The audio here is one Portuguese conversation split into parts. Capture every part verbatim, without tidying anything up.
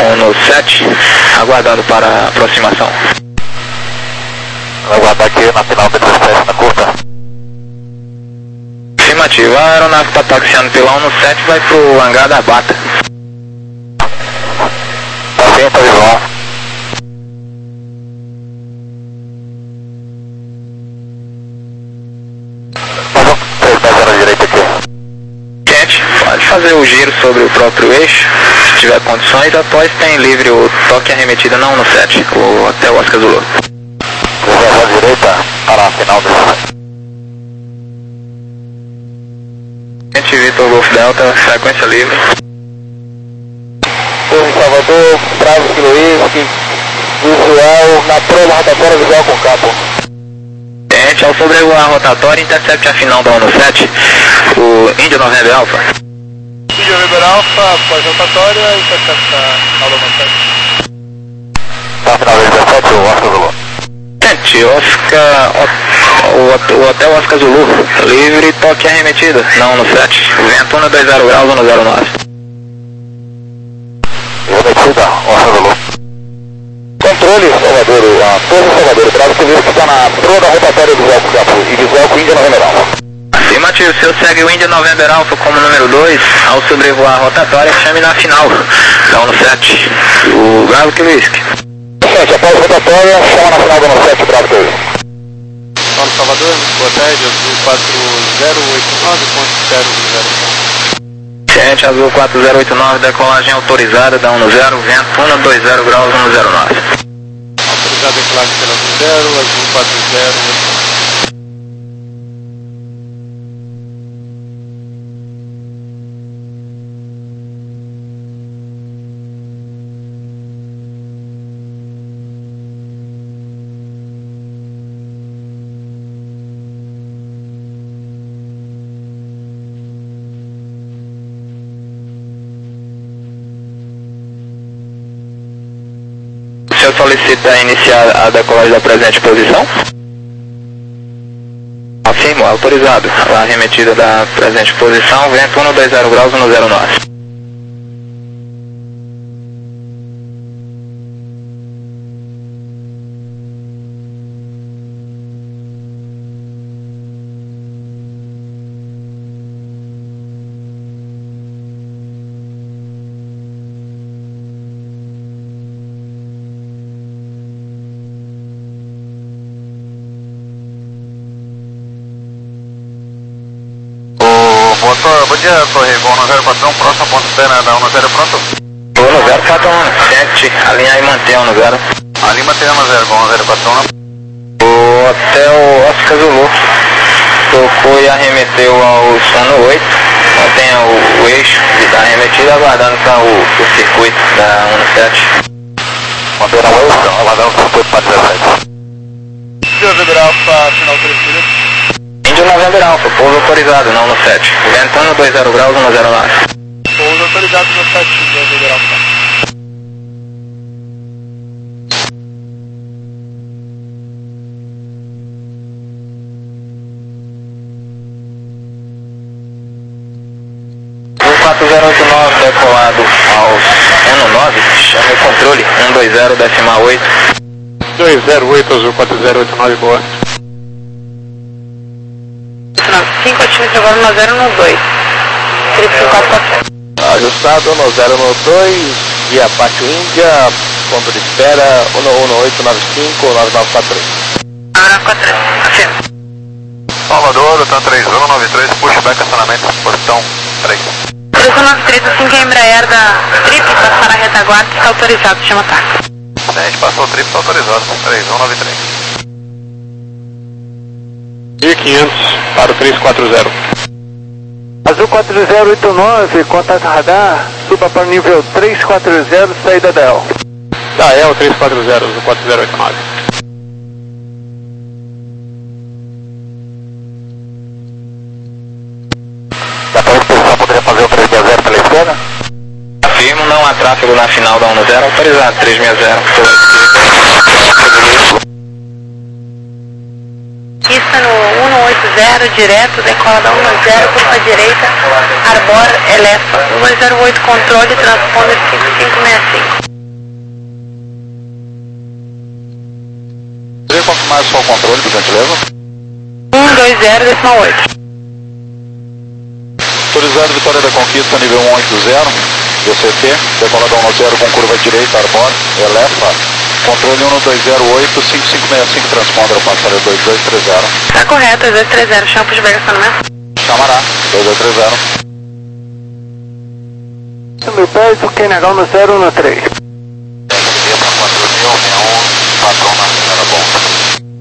um sete, aguardando para a aproximação. Vai aguardar aqui na final da dezessete, na curta. Afirmativa, a aeronave está taxiando pela um sete, vai pro hangar da Bata. Tá sim, tá visual. Faz um três dez na direita aqui. Gente, pode fazer o giro sobre o próprio eixo, se tiver condições. Após tem livre o toque arremetida na um sete, o Hotel Oscar Zulu. três dez na direita, para a final da Gente, Vitor Golf Delta, frequência livre. Torre Salvador, Bravo Kilo Whisky, visual na prova rotatória, visual com campo. Gente, ao sobrevoar a rotatória, intercepte a final da um sete, o Índia November Alpha. Índia November Alpha, após rotatória, intercepta a um sete. Tá, final da dezessete, o Oscar Zulu. Gente, Oscar, o, o Hotel Oscar Zulu, livre, toque arremetida na um sete, vento um dois zero graus, um zero nove. Remetida, Oscar Zulu. Controle, Salvador, a Torre Salvador, Bravo Kilo Whisky está na proa da rotatória do visual com campo e visual com Índia November Alpha. Afirmativo, o senhor segue o Índia November Alpha como número dois, ao sobrevoar a rotatória, chame na final da um sete, o Bravo Kilo Whisky. Gente, após a rotatória, chama na final da um sete, Bravo Kilo Whisky. Paulo Salvador, boa tarde, Azul quatro zero oito nove ponto zero zero. Gente, Azul quatro zero oito nove, decolagem autorizada da um zero, vento um dois zero graus, um zero nove. Autorizada a decolagem pela um zero, Azul quatro zero oito nove. O senhor solicita iniciar a decolagem da presente posição? Afirmo, autorizado. A arremetida da presente posição, vento um dois zero graus, um zero nove. Motor, bom dia, Torre, voo um zero quatro um, próximo ponto externo da um zero, pronto? Vou no zero quatro um, gente, alinhar e manter um zero. Ali mantém um zero, voo um zero quatro um. O Hotel Oscar Zulu tocou e arremeteu ao sono oito, mantenha o, o eixo da arremetida, aguardando para o, o circuito da um sete. Manter o eixo, aguardando o circuito para dezessete. Índia November Alpha, final oferecida. Índia November Alpha, pouso autorizado na um sete, vento um dois zero graus, um zero nove. Pouso autorizado no sete, Índia November Alpha. quatro zero oito nove decolado ao N nove, chame o controle um dois zero decimal oito. dois zero oito, Azul quatro zero oito nove, boa. cinco, atinge agora no zero no dois. Triplo quatro quatro. Ajustado no zero no dois, via Pátio Índia, ponto de espera um um oito nove cinco nove nove quatro três. nove quatro três, afirma. Salvador, Tan três um nove três, pushback, acionamento, posição três. três um nove três, assim que a Embraer da Trip passar a retaguarda, está autorizado, chama ataque. A gente passou o trip, está autorizado, três um nove três. mil quinhentos para o três quatro zero. Azul quatro zero oito nove, contato radar, suba para o nível três quatro zero, saída da E L. Da E L três quatro zero, Azul quatro zero oito nove. Da posição poderia fazer o três seis zero pela esquerda? Afirmo, não há tráfego na final da um zero, autorizado três seis zero. Pista no um oito zero, direto, decola da um zero, curva direita, Arbor, Elefa, um zero oito, controle, transponder cinco cinco seis cinco. controle, por gentileza. um dois zero, decimal oito. Autorizado Vitória da Conquista, nível um oito zero, D C T, decolador um zero com curva direita, arbor, elefa, controle um dois zero oito, cinco cinco seis cinco, transponder, passarela dois dois três zero. Tá correto, dois dois três zero, chama de vegacionamento. Chamará, dois dois três zero. Mil pés, o Q N H no zero um três. Dia para quatro mil, sessenta e um, patrão na primeira bomba.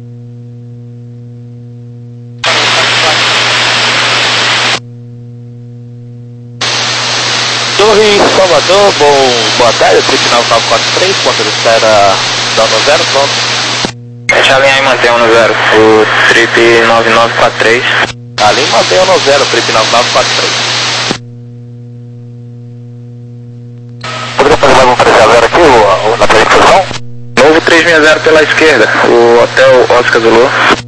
Torre Salvador, bom, boa tarde, trip nove nove quatro três, ponto de espera da no zero, pronto. Deixa a linha aí manter um no zero, o trip nove nove quatro três. Ali mantém o no zero, trip nove nove quatro três. Poderia fazer mais um três zero aqui, o, o, na predisposição? Novo três seis zero pela esquerda, o Hotel Oscar Zulu.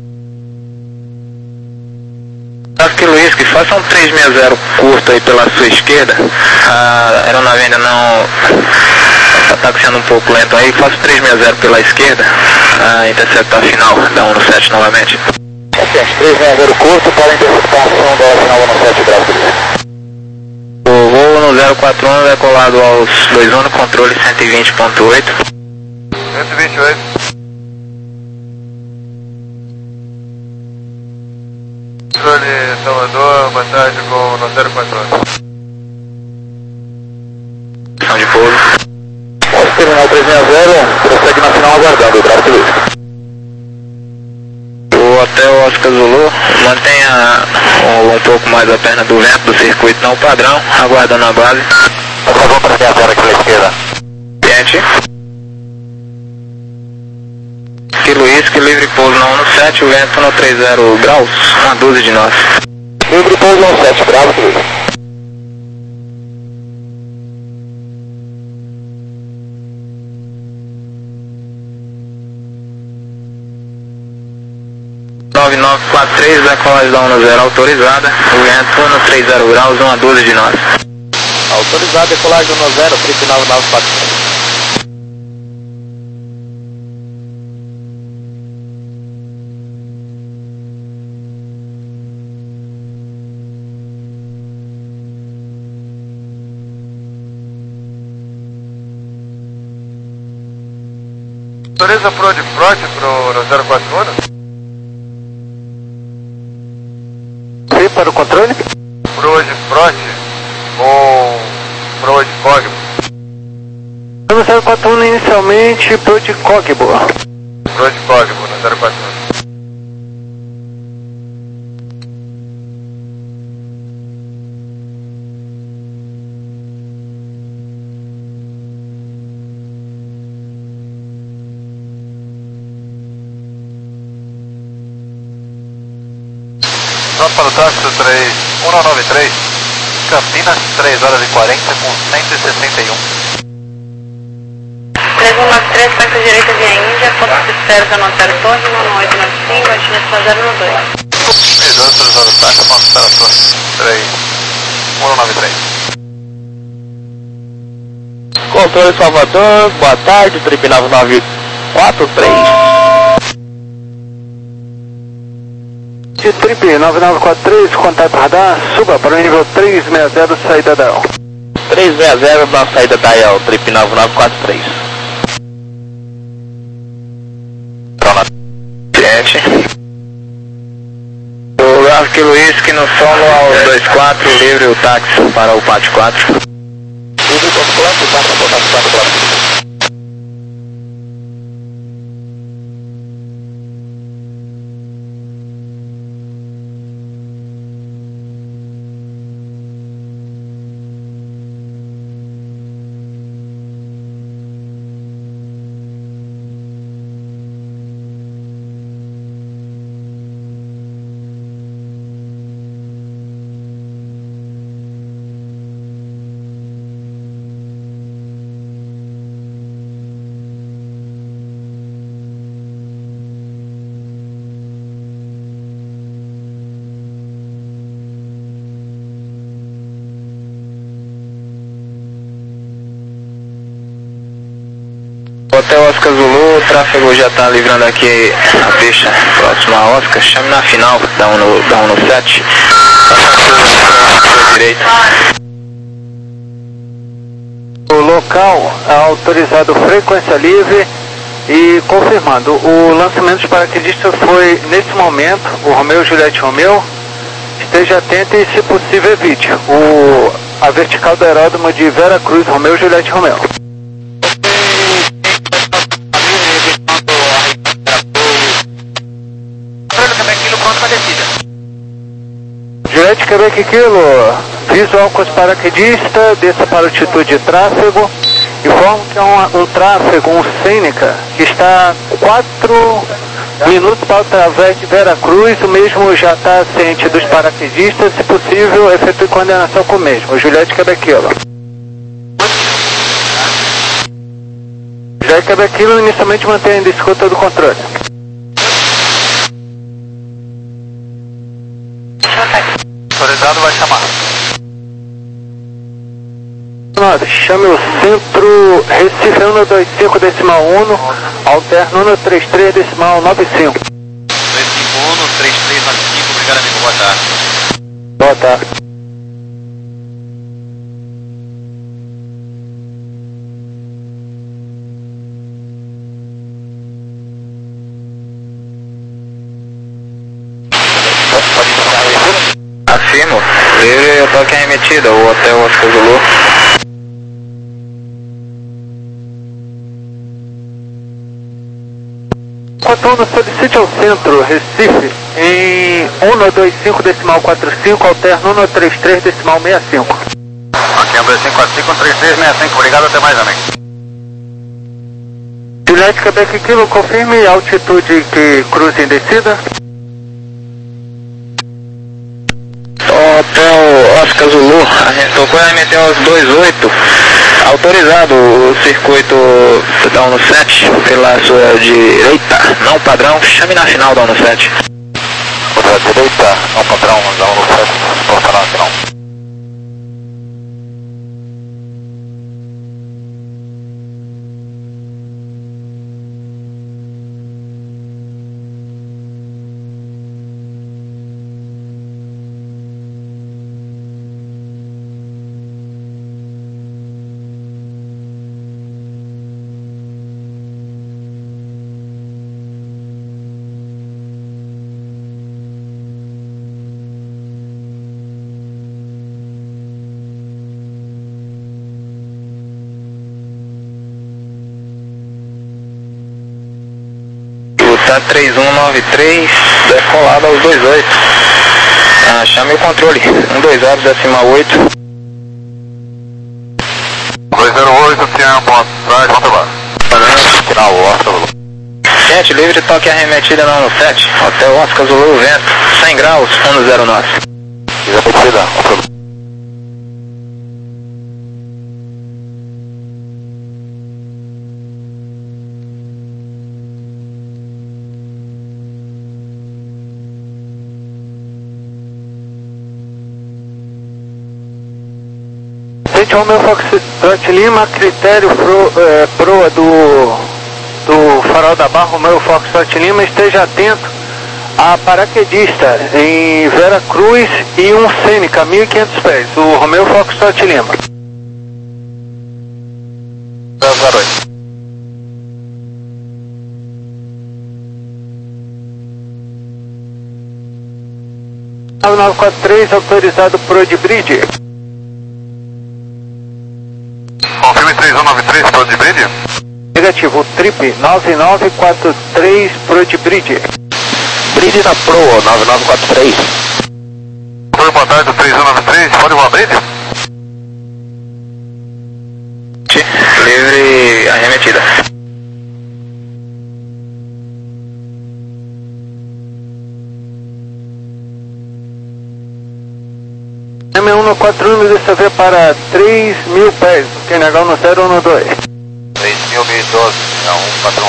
Acho que Luiz, que faça um três seis zero curto aí pela sua esquerda. A aeronave ainda não está taxiando um pouco lento aí, faça o três seis zero pela esquerda, a interceptar final da um sete novamente. Ok, três seis zero curto para interceptação da final um sete gráfico. O voo no zero quatro um decolado aos dois um no controle cento e vinte ponto oito. cento e vinte e oito. Controle Salvador, boa tarde com no zero quatro um. São de pouso. Nosso terminal três seis zero, prossegue na final aguardando o gráfico Luiz. O Hotel Oscar Zulu mantenha um, um pouco mais a perna do vento do circuito não padrão, aguardando a base. Por favor, para quem zero aqui na esquerda. Gente. Que Luiz, que livre pouso na um sete, o vento no trinta graus, uma dúzia de nós. Livre pouso no sete, bravo, Luiz. nove nove quatro três, decolagem da um zero autorizada, o vento no trinta graus, uma dúzia de nós. Autorizado, decolagem no zero, trip nove nove quatro três. Autoriza pro de front pro zero quatro um? Sim, para o controle? Pro de front com pro de Cogbo. No zero quatro um inicialmente, pro de Cogbo. Pro de Cogbo no zero quatro um. Pronto para o táxi três um nove três, Campinas, três horas e quarenta com cento e sessenta e um. três um nove três, taxa direita via Índia, ponto de espera da Notaro Torre, um oito nove cinco, destinação zero um dois. três dois três zero táxi, ponto de espera Torre, três um nove três. Controle Salvador, boa tarde, trip nove nove quatro três. De trip nove nove quatro três, contato radar, suba para o nível três seis zero, saída da El. três seis zero na saída da El, trip nove nove quatro três. Gente. O gráfico Luiz, que no solo ao dois quatro, livre o táxi para o pátio quatro. Livre o quatro, táxi para o pátio quatro, quatro. Hotel Oscar Zulu, o tráfego já está livrando aqui a pista próxima a Oscar. Chame na final da um no sete. Direito. O local é autorizado frequência livre e confirmando, o lançamento de paraquedistas foi nesse momento, o Romeo Juliette Romeo. Esteja atento e, se possível, evite o, a vertical do aeródromo de Vera Cruz, Romeo Juliette Romeo. Juliette Quebec Kilo, visual com os paraquedistas, desça para altitude de tráfego. Informo que é um, um tráfego, um Seneca, que está quatro minutos para através de Vera Cruz. O mesmo já está ciente dos paraquedistas. Se possível, efetue coordenação com o mesmo. Juliette Quebec Kilo. Juliette Quebec Kilo inicialmente mantém ainda escuta do controle. Autorizado, vai chamar. Chame o centro Recife um dois cinco decimal um, alterno um três três decimal nove cinco. dois cinco um, três três nove cinco, obrigado amigo, boa tarde. Boa tarde. Afirmo, livre o toque remetida, o Hotel Oscar Zulu. Quatro solicite ao centro Recife em um dois cinco decimal quatro cinco, alterno um três três decimal seis cinco. Ok, um dois cinco quatro cinco, um três três seis cinco, obrigado, até mais amigo. Juliette Quebec Kilo, confirme a altitude que cruza em descida. Hotel Oscar Zulu, a gente tocou a remeter aos dois oito, autorizado o circuito da um no sete pela sua direita, não padrão, chame na final da um no sete. Pela direita, não padrão, da um no sete, volta na final. Tá três um nove três, decolado aos dois oito. Ah, chame o controle, um dois zero decimal oito. dois zero oito, tinha moto atrás, volta lá. Final, Oscar Zulu. Gente, livre toque arremetida na um no sete, Hotel Oscar Zulu, vento, cem graus, um no zero nove. Arremetida, Oscar Zulu. Romeo Foxtrot Lima, critério pro, é, proa do, do farol da barra, Romeo Foxtrot Lima, esteja atento a paraquedista em Vera Cruz e um Seneca, mil e quinhentos pés, o Romeo Foxtrot Lima. zero oito. nove nove quatro três, autorizado pro de bridge. Confirme três um nove três, pro de bridge? Negativo, trip nove nove quatro três pro de bridge. Bridge na proa, nove nove quatro três. Oi, boa tarde, três um nove três, pode voar bridge? Livre arremetida. M um quatro um, dessa vez para três mil pés, Q N H no zero um dois. três mil, mil e doze, é um padrão.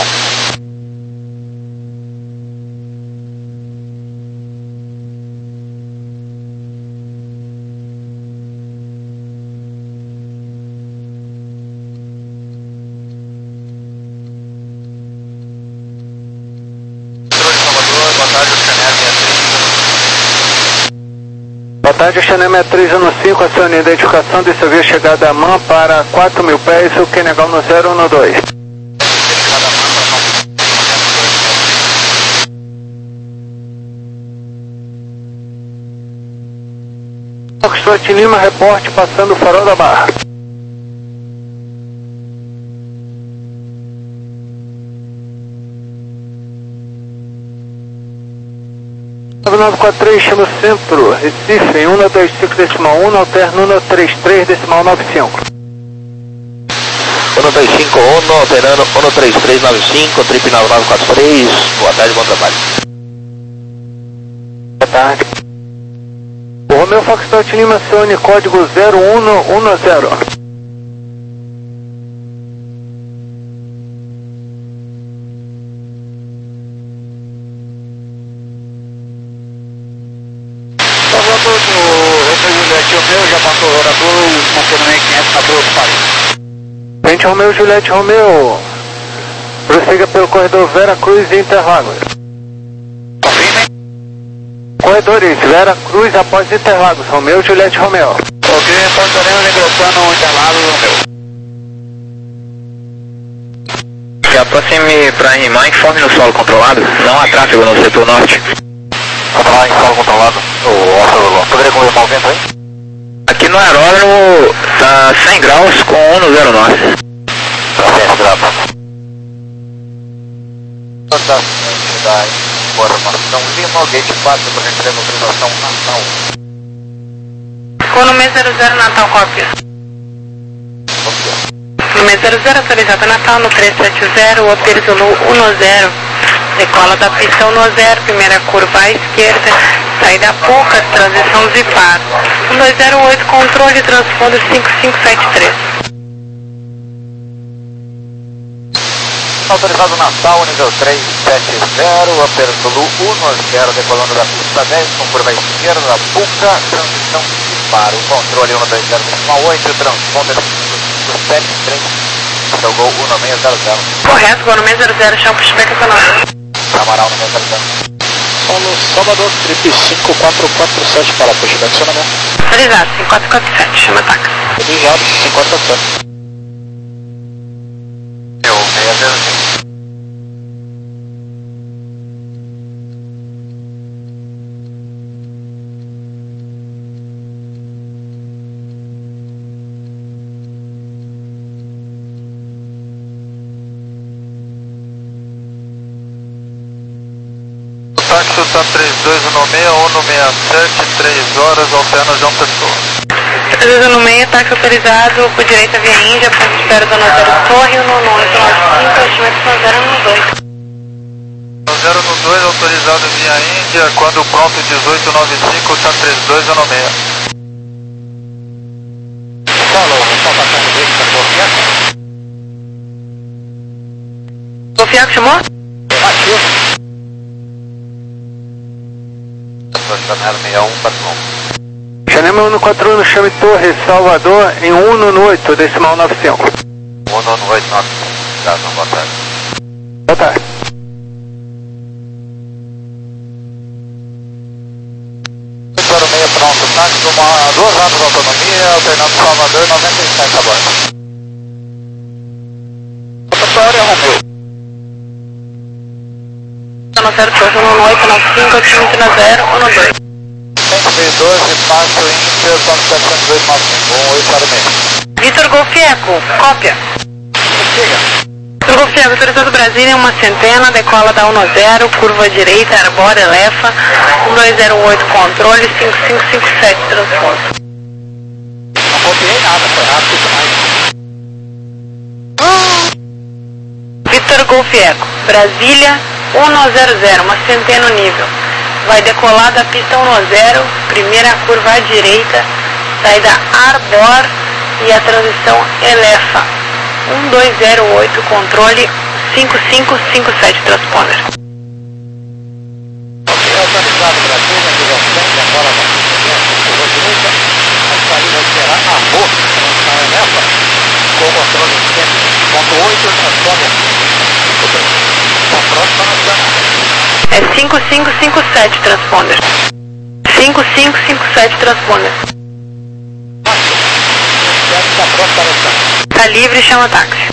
tarde, Channel sessenta e três um cinco, acione a identificação desse avião chegada a Man para quatro mil pés, o que negar no zero um dois. Foxtrot Lima, reporte passando o farol da Barra. nove nove quatro três, chama o centro, Recife, em um dois cinco decimal um, alterno um três três decimal nove cinco. um dois cinco um, alterando um três três nove cinco, trip nove nove quatro três, boa tarde, bom trabalho. Boa tarde. O Romeo Foxtrot Lima, acione código zero um um zero. Frente Romeo, Juliette Romeo, prossiga pelo corredor Vera Cruz e Interlagos. Corredores Vera Cruz após Interlagos, Romeo, Juliette Romeo. Ok, então estaremos ingressando no Interlagos, Romeo. Se aproxime para rimar, informe no solo controlado, não há tráfego no setor norte. Controlar em solo controlado, o Oscar, poderia confirmar o vento aí? Aqui no aeródromo tá cem graus com um no zero norte. cem graus. Da informação Lima, gate quatro, para entrega autorização Natal. Volume zero zero Natal, cópia. Volume zero zero autorizado Natal no três sete zero, Hotel Zulu um zero. Decola da pista um zero, primeira curva à esquerda, saída pouca, transição Zipar. um dois zero oito, controle transponder cinco cinco sete três. Autorizado Natal, nível três sete zero, Hotel Zulu um zero, decolando da pista dez, com curva à esquerda, da Puca, transição Zipar. O controle um dois zero oito, transponder cinco sete três, jogou um seis zero zero. Correto, volume zero zero, chão pushback acionado. Amaral no zero zero. Solo Salvador, trip cinco quatro quatro sete para pushback acionamento. Autorizado, cinco quatro quatro sete, chama ataque. Autorizado, cinco quatro quatro sete. Eu, seis zero zero. Táxi está três dois um seis, um seis sete, três horas, alterna João Pessoa. três dois um seis, táxi autorizado, por direita via Índia, ponto de espera do zero Torre, no oito nove cinco, estimado zero um dois. zero um dois, autorizado via Índia, quando pronto dezoito nove cinco, está três dois um seis. Falou, só passando dele, está Golfiaco? Golfiaco chamou? Ativo. Estacionário sessenta e um, patrão. Channel um quatro um, chame Torre, Salvador, em um oito, decimal nove cinco. um oito nove cinco, obrigado, boa tarde. Boa tarde. Vitório meio pronto, táxi, uma, duas horas de autonomia, alternando Salvador, noventa e sete a bordo. Vitória, Romeu. No zero Torre, no oito nove cinco, otimista na zero um dois. cento e doze, passo Índia, quando setecentos e dois nove cinco, um oito zero seis. Vitor Golfieco, cópia. Vitor Golfieco, autorizado Brasília, uma centena, decola da um zero, curva direita, arbora, elefa, um dois zero oito, controle, cinco cinco cinco sete, transporte. Não copiei nada, foi rápido demais. Vitor Golfieco, Brasília, um zero zero, uma centena nível. Vai decolar da pista um zero, primeira curva à direita, saída Arbor e a transição Elefa. um dois zero oito, controle cinco cinco cinco sete, transponder. Ok, autorizado Brasília, nível cem, agora na pista curva direita, a saída será Arbor, na Elefa, com controle cem ponto oito, transponder. Está pronto para nacional. É cinco cinco cinco sete, transponder. cinco cinco cinco sete, transponder. Tá livre, chama táxi.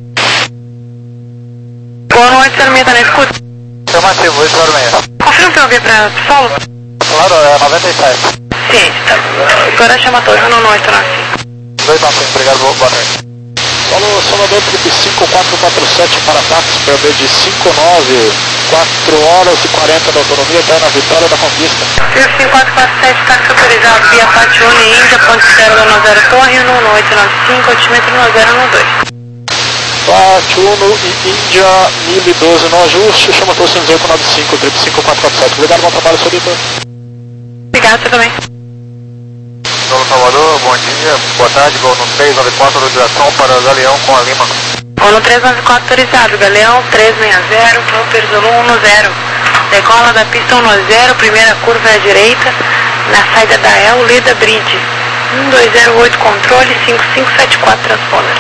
Boa noite, zero seis, tá na escuta? Afirmativo, oito zero seis. Confirma que eu vi pra solo? Claro, é noventa e sete. Sim, tá. Agora chama todos, não, não, estou assim. dois nove cinco, obrigado, boa noite. Falou, Salvador Felipe cinco quatro quatro sete para táxi, P B de cinco nove, quatro horas e quarenta da autonomia, está na Vitória da Conquista. cinco quatro quatro sete, táxi autorizado via Patione, Índia, ponto zero nove zero, torre, um oito nove cinco, altímetro nove zero nove dois. Patiuno e Índia, mil e doze no ajuste, chama todos oito nove cinco, triple cinco quatro quatro sete. Obrigado, bom trabalho, senhorita. Obrigado, você também. Solo Salvador, bom dia, boa tarde, voo no três nove quatro, autorização para Galeão com a Lima. Voo no três nove quatro autorizado, Galeão três seis zero, Flopper Zulu um zero. Decola da pista um zero, primeira curva à direita, na saída da El Lida Bridge. um dois zero oito, controle, cinco cinco sete quatro, transponder.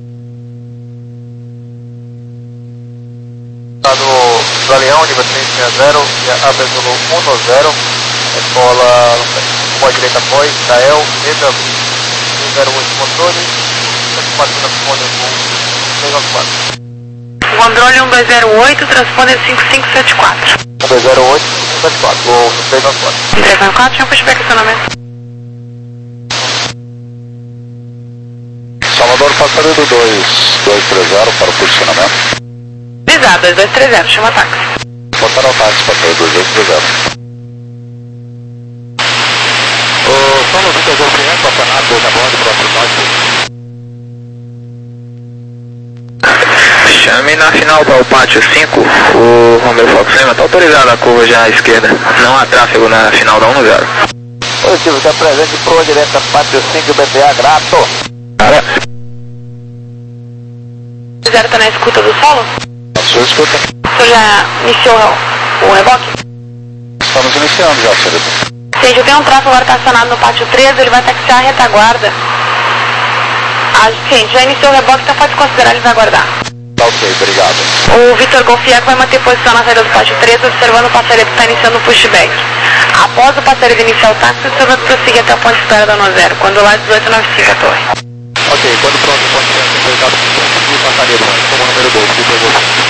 Tá no Galeão, nível três seis zero, e a Zulu um zero, decola com a direita após, da El Lida Bridge. um zero oito, controle, sete quatro, transponder com três nove quatro. Controle um dois zero oito, transponder cinco cinco sete quatro. um dois zero oito, cinco cinco sete quatro, voo no três nove quatro. três nove quatro, tinha um pushback acionamento. Salvador, passageiro dois dois três zero para o posicionamento. Exato, dois dois três zero, chama táxi. Botaram o táxi, passageiro dois dois três zero. O Solo Vitor Golfinho, Copenhague, dois a bordo, próximo norte. Chame na final para o pátio cinco, o Romeo Fox Lima, está autorizado a curva já à esquerda, não há tráfego na final da um zero. Positivo, está presente por direita, pátio cinco, B T A, grato. Cara, Zero tá na escuta do solo? A sua escuta. O senhor já iniciou o reboque? Estamos iniciando já, senhorita. Sim, já tem um tráfego agora estacionado no pátio três, ele vai taxiar a retaguarda. Ah, sim, já iniciou o reboque, então pode considerar, ele vai aguardar. Tá ok, obrigado. O Vitor Golfiac vai manter posição na saída do pátio três, observando o passageiro que está iniciando o pushback. Após o passageiro iniciar o táxi, o senhor vai prosseguir até o ponto de espera da um zero, quando lá dezoito nove cinco a torre. Ok, quando pronto, pode ser obrigado por passageiro, como número dois, Vitor Golfinho.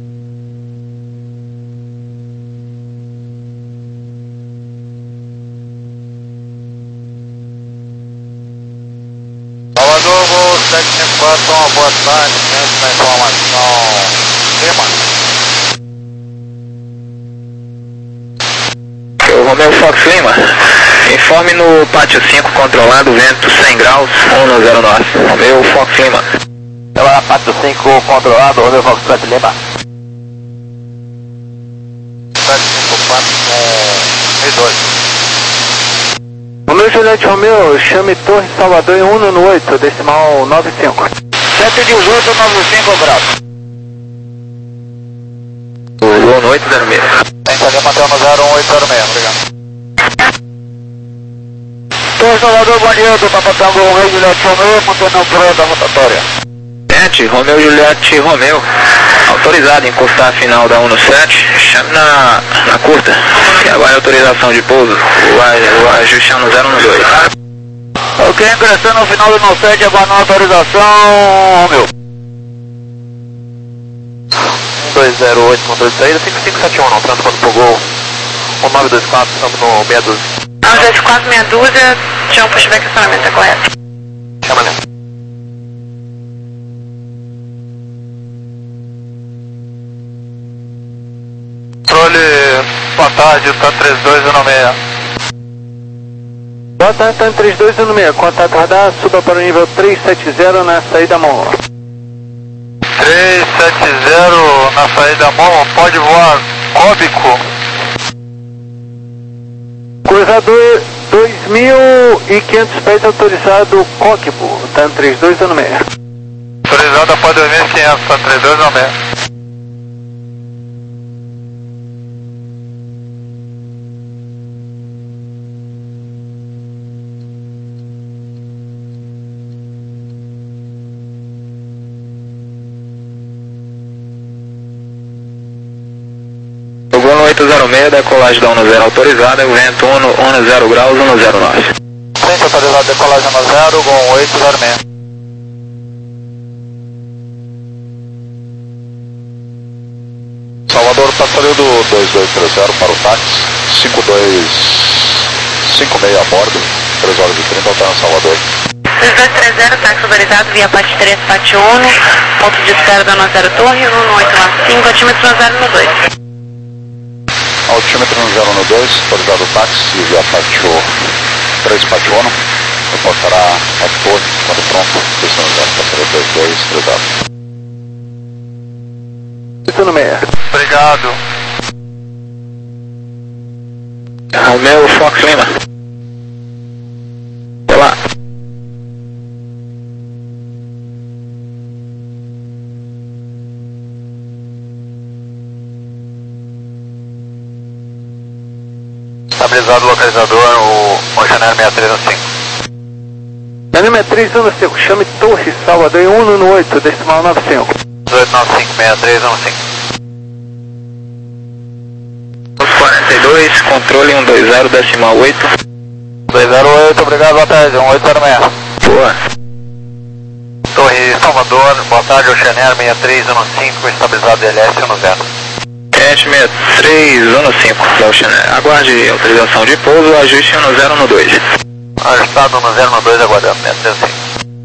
Salvador, voo sete cinco quatro, uma boa tarde, dentro da informação. Lima. o Romeo Fox Lima, informe no pátio cinco controlado, vento cem graus, um zero nove. Romeo Fox Lima. Ela pátio cinco controlado, Romeo Fox sete Lima. sete cinco quatro com dois. Romeo Juliette Romeo, chame Torre Salvador em um oito, decimal nove cinco. sete dezoito nove cinco graus. Boa noite, zero seis. Tenta ali manter no zero um oito zero seis, obrigado. Torre Salvador, bom dia, do Tapatango, Romeo Juliette Romeo, mantendo o pró da rotatória. sete, Romeo Juliette Romeo, autorizado a encostar a final da um no sete, chame na, na curta, e agora é autorização de pouso, o, o ajuste é no zero um dois. Ok, ingressando no final do no sete, aguardando a autorização, Romeo. um dois zero oito, controle de saída, cinco cinco sete um, não, transporte pro gol, um nove dois quatro, estamos no meia dúzia. um dois quatro, meia dúzia, tinha um pushback acionamento, é correto. Chama ali. Controle, boa tarde, está três dois um seis. Boa tarde, tá em três dois um seis, contato radar, suba para o nível três sete zero na saída mão. três sete zero na saída mão, pode voar Cóbico. Cruzador dois mil e quinhentos pés autorizado Coquebo, tá em três dois um seis. Autorizada para dois mil e quinhentos, está três dois um seis. oito zero seis, decolagem da um zero autorizada, vento um zero graus, um zero nove. Frente autorizado, decolagem um zero, com oito zero seis. Salvador, passando dois dois três zero para o táxi, cinco dois cinco seis a bordo, três horas e trinta, alterna Salvador. dois dois três zero, táxi autorizado, via P A T três, P A T um, ponto de espera da um zero Torre, um oito cinco, altímetro um zero dois. Altímetro um zero dois, autorizado o táxi, via P A T três, P A T um, reportará a torre, quando pronto, destino zero para dois dois três zero. Isso no meio. Obrigado. Romeo Fox Lima. Olá. Estabilizado o localizador, o Oceaner seis três um cinco. Oceaner três um cinco, chame Torre, Salvador em um no oito, decimal nove cinco. oito nove cinco, seis três um cinco. quarenta e dois, controle um dois zero, decimal oito. dois zero oito, obrigado, boa tarde, um oito zero seis. Boa. Torre Salvador, boa tarde, Oceaner seis três um cinco, estabilizado D L S um zero. Cash seis três um cinco, da Oceaner. Aguarde autorização de pouso, ajuste um zero um dois. Ajustado um zero dois, aguardando, seis três cinco.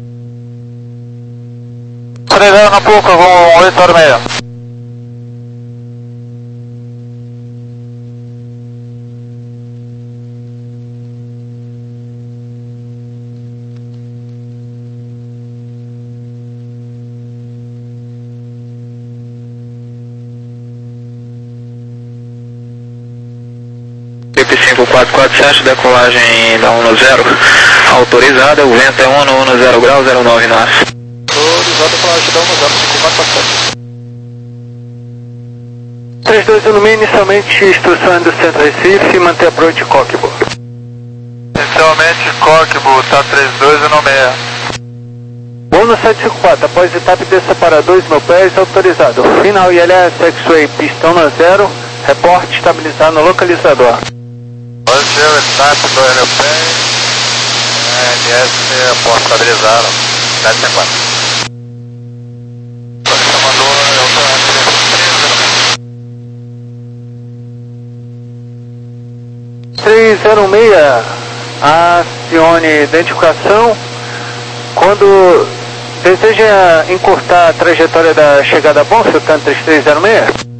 três zero na Puca, com oito zero seis. cinco quatro quatro sete, decolagem da um zero autorizada, o vento é um no um zero grau, zero nove no ar. Autorizado, decolagem da um zero cinco quatro quatro sete. três dois um no meio, inicialmente instrução do Centro Recife, manter a proa de Cockbo. Inicialmente Cockbo, tá três dois um seis. Bom no sete cinco quatro, após etapa de separador, mil pés, autorizado. Final I L S, X-Way, pistão no zero, reporte estabilizado no localizador. Positive, etapa do N P, N S, porta estabilizado, sete cinco quatro. Salvador, eu tô três zero seis, acione identificação. Quando deseja encurtar a trajetória da chegada a Bonfim, Tan três três zero seis.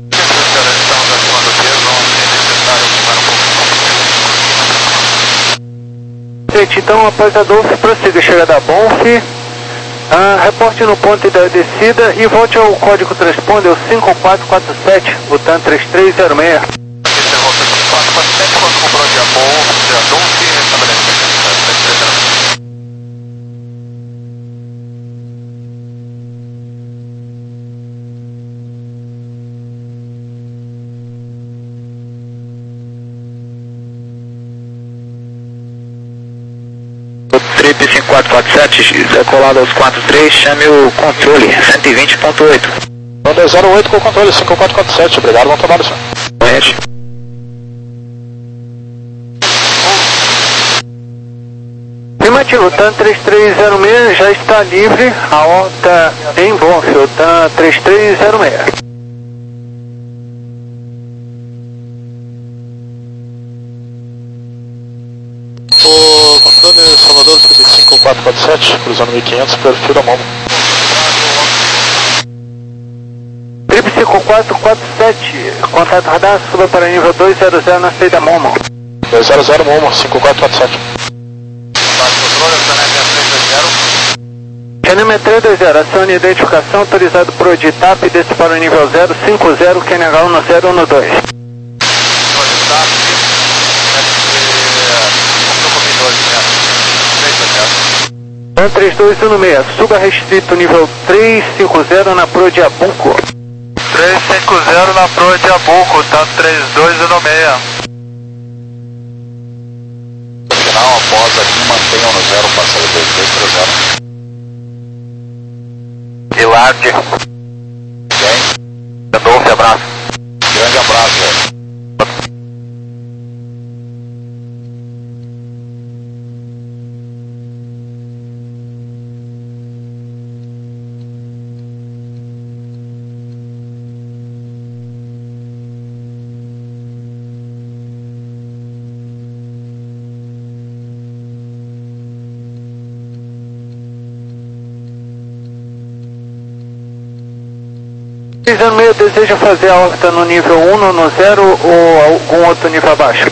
Então, após a Dolph, prossiga a chegada a Bonfim, ah, reporte no ponto da descida e volte ao código transponder, o cinco quatro quatro sete, o Tan três três zero seis. Trip cinco quatro quatro sete, decolado aos quatro três, chame o controle, cento e vinte ponto oito. dois zero oito com o controle, cinco quatro quatro sete, obrigado, bom trabalho, senhor. Corrente. Afirmativo, Tan três três zero seis já está livre, a alta em Bonfim, Tan três três zero seis. O controle Salvador cinco quatro quatro sete, cruzando mil e quinhentos, perfil da Momo. Trip cinco quatro quatro sete, contato radar, suba para nível dois zero zero na saída Momo. dois zero zero Momo, cinco quatro quatro sete. Canema três dois zero, acione identificação, autorizado pro de T A P, desce para o nível zero cinco zero, Q N H um zero um dois. Tan três dois um seis, suba restrito nível três cinco zero na proa de Abuco. três cinco zero na proa de Abuco, tá três dois um seis. Final, após aqui, mantenham no zero, passando dois dois três zero. Hilard. Bem, Adolfo, abraço. grande abraço, velho. Boa três zero seis deseja fazer a órbita no nível um, no, no zero ou algum outro nível abaixo?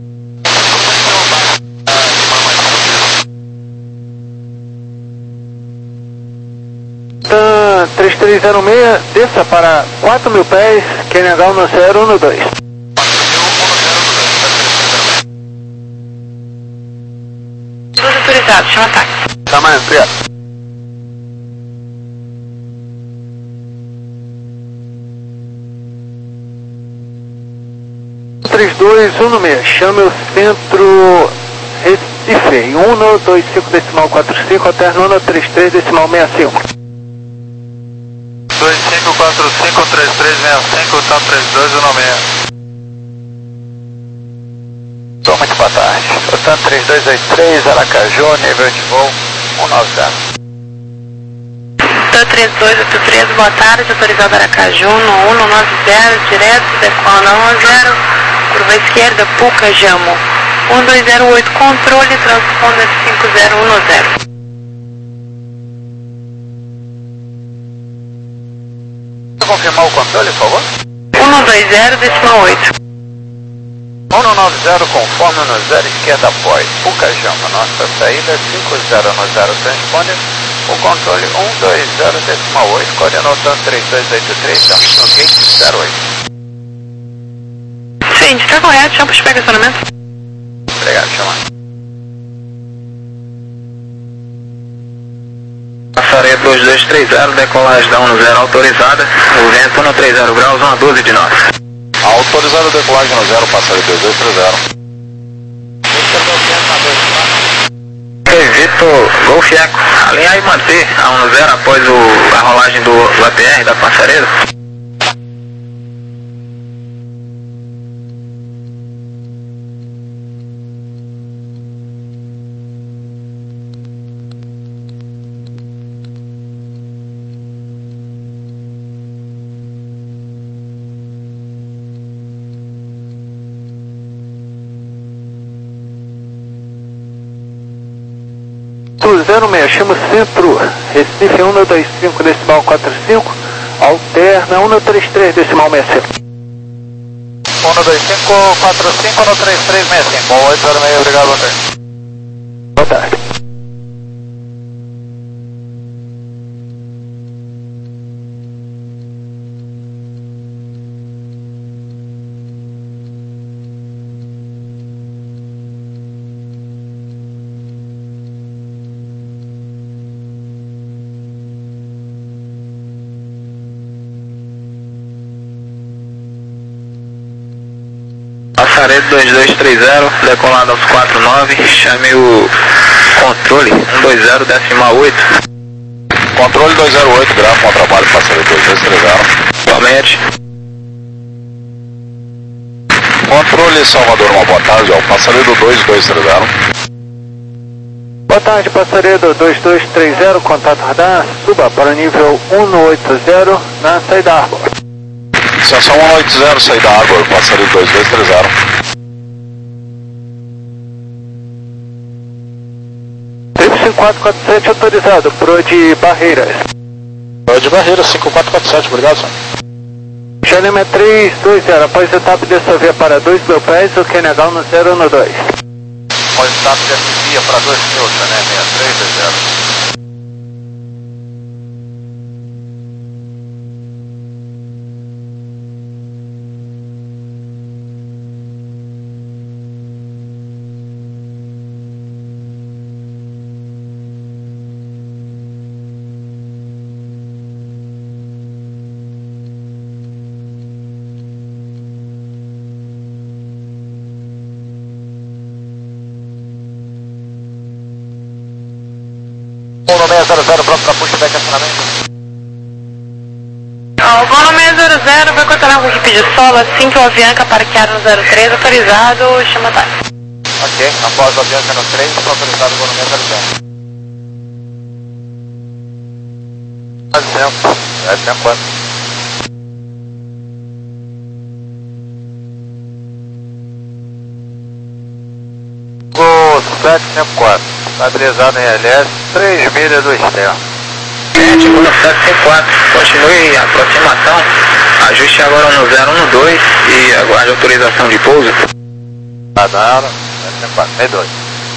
Então, três três zero seis, desça para quatro mil pés, Q N H no zero um dois. Tudo autorizado, chama ataque. Tamanho, Pedro. três dois um seis, chame o centro Recife, um dois cinco decimal quatro cinco, alterno um três três decimal seis cinco. dois cinco quatro cinco três três seis cinco, tá três dois um seis. Tô muito boa tarde. Portanto, três dois oito três, Aracaju, nível de voo um nove zero. Tá três dois oito três, boa tarde, autorizado Aracaju, no um nove zero, direto, decola um zero, curva esquerda, Puca, Jamo. um dois zero oito, controle, transponder cinco zero um zero. Confirmar o controle, por favor? um dois zero, decimal oito. um nove zero, conforme no zero, esquerda apoio. Puca, Jamo, nossa saída cinco zero um zero, transponder. O controle um dois zero decimal oito, coordenou tanto três dois oito três, estamos no gate zero oito. Sim, está correto, chama para estacionamento. Obrigado, chama. Passaredo dois dois três zero, decolagem da um zero autorizada, o vento um três zero graus, um doze de nós. Autorizado decolagem no zero, passaredo dois dois três zero. Vitor Golf Eco, alinhar e manter a um zero após o, a rolagem do, do A P R da Passaredo. zero seis, chama o centro Recife um dois cinco decimal quatro cinco, alterna um três três decimal seis cinco. um dois cinco quatro cinco um três três seis cinco, oito zero seis, obrigado, boa tarde. Boa tarde. Passaredo dois dois três zero, decolado aos quatro nove, chame o controle um dois zero decimal oito. Controle dois zero oito, grava com o trabalho, passaredo dois dois três zero. Somente. Controle Salvador, uma boa tarde, ó, passaredo dois dois três zero. Boa tarde, passaredo dois dois três zero, contato radar, suba para o nível um oito zero na saída Arbor. Estação um oito zero, saída Arbor, passaredo dois dois três zero. cinco quatro quatro sete autorizado, Pro de Barreiras. Pro de Barreiras, cinco quatro quatro sete, obrigado, senhor. Xalema três dois zero, após etapa de descer para dois mil pés, o Q N H no zero um dois. Após etapa de descer para dois mil, né, seis três dois zero. um seis zero zero, pronto para puxa de acionamento. O voo no seis zero zero vai continuar com equipe de solo, assim que o Avianca parquear no zero três, autorizado, chama táxi. Ok, após o Avianca no três, autorizado o voo no seis zero zero. Exemplo, é tempo quanto? Gol sete cinco quatro, estabilizado em L S, três milhas do externo. sete um sete cinco quatro, continue a aproximação Deixe agora no zero um dois e aguarde autorização de pouso. Radar, sete quatro seis dois.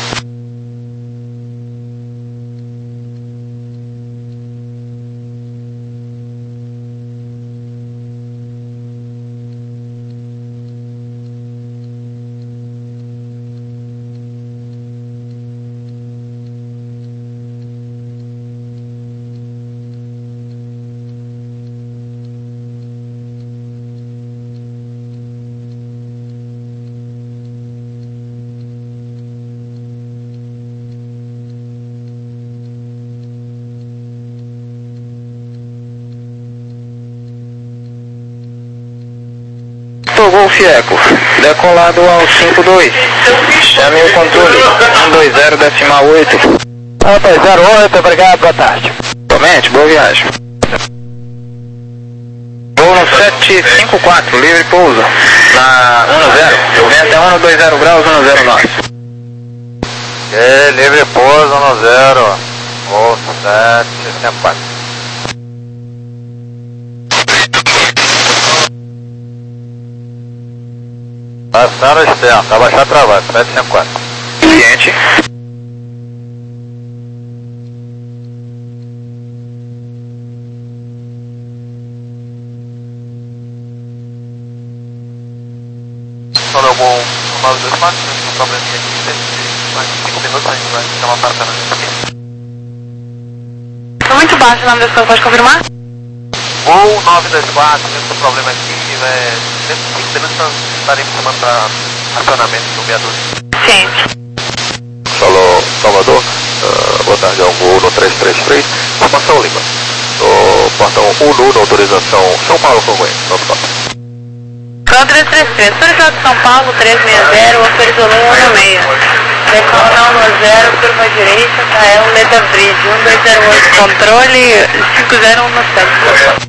Golf Eco, decolado ao cinco dois. Chame o controle, um dois zero decimal oito. um dois zero oito, obrigado, boa tarde. Somente, boa viagem. Vou no sete cinco quatro, livre pouso, na um zero. O vento é um dois zero graus, um zero nove. Ok, livre pouso, um zero. Vou sete cinco quatro. Passando externo, tá baixar travado, sete cinco quatro. Cliente. Solo algum nove dois quatro, um probleminha aqui, mais cinco minutos a gente vai ficar uma parada aqui. Tá muito baixo o nome da escola, pode confirmar? Voo nove dois quatro, mesmo problema aqui, né? Dentro de cinco minutos nós estaremos chamando para acionamento do viaduto. Sim. Solo Salvador, uh, boa tarde, é um voo no três três três, formação Lima. No portão um na autorização São Paulo Congonhas, novo top. São três três três, autorizado São Paulo três seis zero, autorizou um um seis. Decola um zero, curva direita, Tael, Leda Bridge, um dois zero oito, controle cinco zero um sete.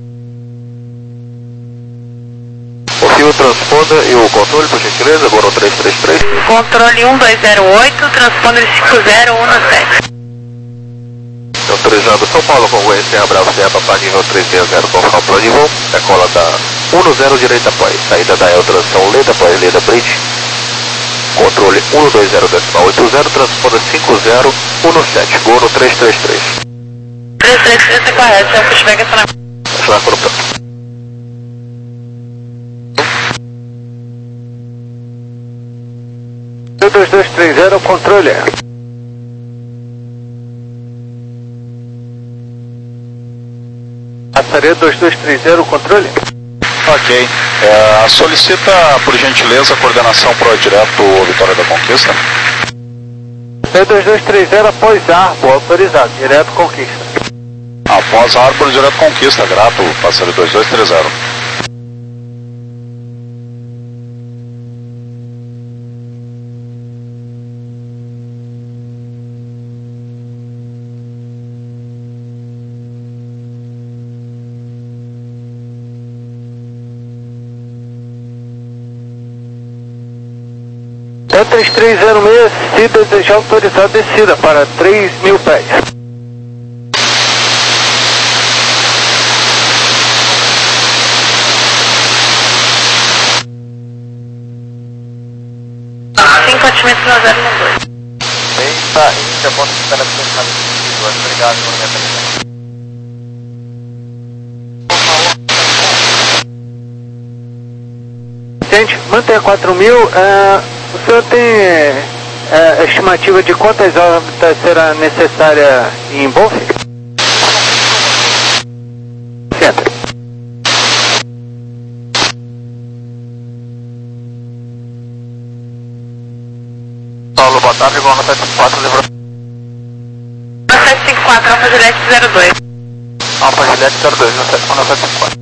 Confio o transponda e o controle, por gentileza, agora no três três três. Controle um dois zero oito, transponder cinco zero um sete. Autorizado São Paulo Congonhas, Serra Bravo, Serra Papá, nível três seis zero, confirma plano de voo. Decola da um zero direita após, saída da El Transição Leda após Leda Bridge. Controle um dois zero decimal oito zero, transponder cinco zero um sete, gol no três três três. três três três é correto, é o pushback acionamento. Acionar por plano. dois dois três zero, controle. Passaria dois dois três zero, controle. Ok. É, solicita, por gentileza, a coordenação para o direto Vitória da Conquista. dois dois três zero após Arbor, autorizado, direto Conquista. Após Arbor, direto Conquista, grato, passaria dois dois três zero. É três três zero seis, se desejar autorizar descida para três mil pés. cinco batimentos no zero no dois. Eita, Índia, ponto de espera do obrigado por minha atenção. Gente, mantenha quatro mil. Uh, o senhor tem uh, estimativa de quantas órbitas será necessária em Bolf? Senta. Paulo, boa tarde, igual no sete cinco quatro, levou. sete cinco quatro, Alfa Juliette zero dois. Alfa Juliette zero dois, no sete cinco quatro.